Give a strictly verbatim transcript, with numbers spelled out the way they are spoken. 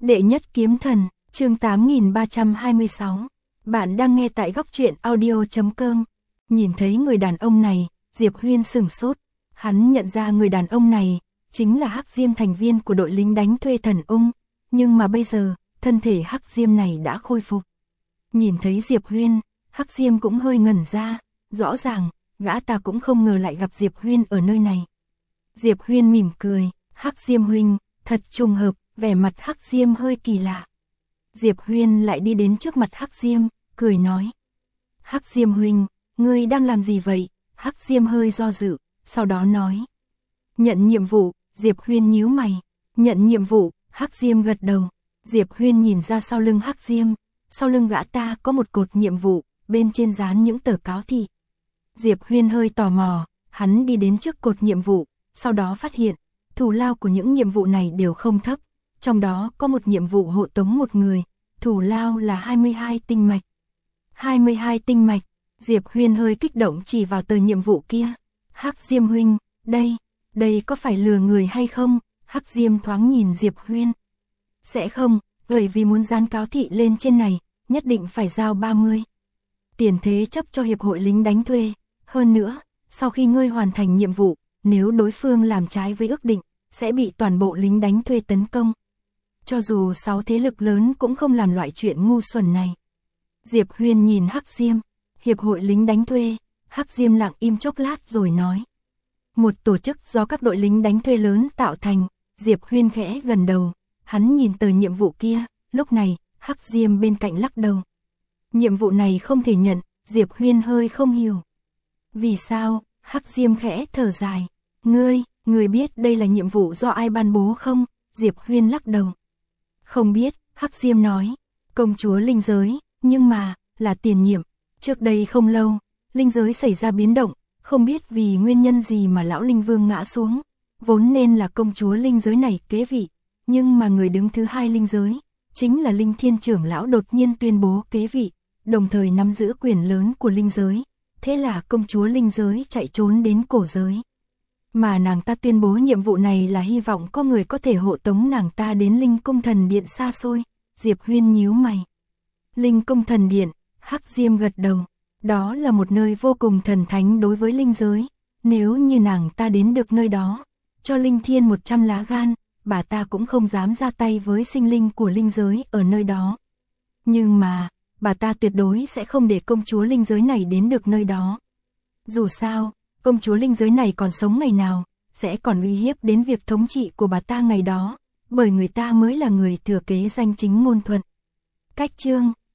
Đệ nhất kiếm thần, chương tám nghìn ba trăm hai mươi sáu. Bạn đang nghe tại góc truyện audio chấm com. Nhìn thấy người đàn ông này, Diệp Huyên sửng sốt. Hắn nhận ra người đàn ông này chính là Hắc Diêm, thành viên của đội lính đánh thuê Thần Ung, nhưng mà bây giờ, thân thể Hắc Diêm này đã khôi phục. Nhìn thấy Diệp Huyên, Hắc Diêm cũng hơi ngẩn ra, rõ ràng, gã ta cũng không ngờ lại gặp Diệp Huyên ở nơi này. Diệp Huyên mỉm cười, Hắc Diêm huynh, thật trùng hợp, vẻ mặt Hắc Diêm hơi kỳ lạ. Diệp Huyên lại đi đến trước mặt Hắc Diêm, cười nói. Hắc Diêm huynh, ngươi đang làm gì vậy? Hắc Diêm hơi do dự, sau đó nói. Nhận nhiệm vụ, Diệp Huyên nhíu mày. Nhận nhiệm vụ, Hắc Diêm gật đầu. Diệp Huyên nhìn ra sau lưng Hắc Diêm, sau lưng gã ta có một cột nhiệm vụ, bên trên dán những tờ cáo thị. Diệp Huyên hơi tò mò, hắn đi đến trước cột nhiệm vụ, sau đó phát hiện, thù lao của những nhiệm vụ này đều không thấp, trong đó có một nhiệm vụ hộ tống một người, thù lao là hai mươi hai tinh mạch. hai mươi hai tinh mạch, Diệp Huyên hơi kích động chỉ vào tờ nhiệm vụ kia. Hắc Diêm huynh, đây, đây có phải lừa người hay không? Hắc Diêm thoáng nhìn Diệp Huyên. Sẽ không, bởi vì muốn dán cáo thị lên trên này, nhất định phải giao ba mươi. Tiền thế chấp cho hiệp hội lính đánh thuê, hơn nữa, sau khi ngươi hoàn thành nhiệm vụ, nếu đối phương làm trái với ước định, sẽ bị toàn bộ lính đánh thuê tấn công. Cho dù sáu thế lực lớn cũng không làm loại chuyện ngu xuẩn này. Diệp Huyên nhìn Hắc Diêm, hiệp hội lính đánh thuê, Hắc Diêm lặng im chốc lát rồi nói. Một tổ chức do các đội lính đánh thuê lớn tạo thành, Diệp Huyên khẽ gần đầu, hắn nhìn tờ nhiệm vụ kia, lúc này, Hắc Diêm bên cạnh lắc đầu. Nhiệm vụ này không thể nhận, Diệp Huyên hơi không hiểu. Vì sao? Hắc Diêm khẽ thở dài. Ngươi, ngươi biết đây là nhiệm vụ do ai ban bố không? Diệp Huyên lắc đầu. Không biết, Hắc Diêm nói. Công chúa linh giới, nhưng mà, là tiền nhiệm. Trước đây không lâu, linh giới xảy ra biến động, không biết vì nguyên nhân gì mà lão linh vương ngã xuống. Vốn nên là công chúa linh giới này kế vị, nhưng mà người đứng thứ hai linh giới, chính là linh thiên trưởng lão đột nhiên tuyên bố kế vị, đồng thời nắm giữ quyền lớn của linh giới. Thế là công chúa linh giới chạy trốn đến cổ giới. Mà nàng ta tuyên bố nhiệm vụ này là hy vọng có người có thể hộ tống nàng ta đến Linh Cung Thần Điện xa xôi. Diệp Huyên nhíu mày. Linh Cung Thần Điện, Hắc Diêm gật đầu. Đó là một nơi vô cùng thần thánh đối với linh giới. Nếu như nàng ta đến được nơi đó, cho linh thiên một trăm lá gan, bà ta cũng không dám ra tay với sinh linh của linh giới ở nơi đó. Nhưng mà, bà ta tuyệt đối sẽ không để công chúa linh giới này đến được nơi đó. Dù sao, công chúa linh giới này còn sống ngày nào, sẽ còn uy hiếp đến việc thống trị của bà ta ngày đó, bởi người ta mới là người thừa kế danh chính ngôn thuận. Cách chương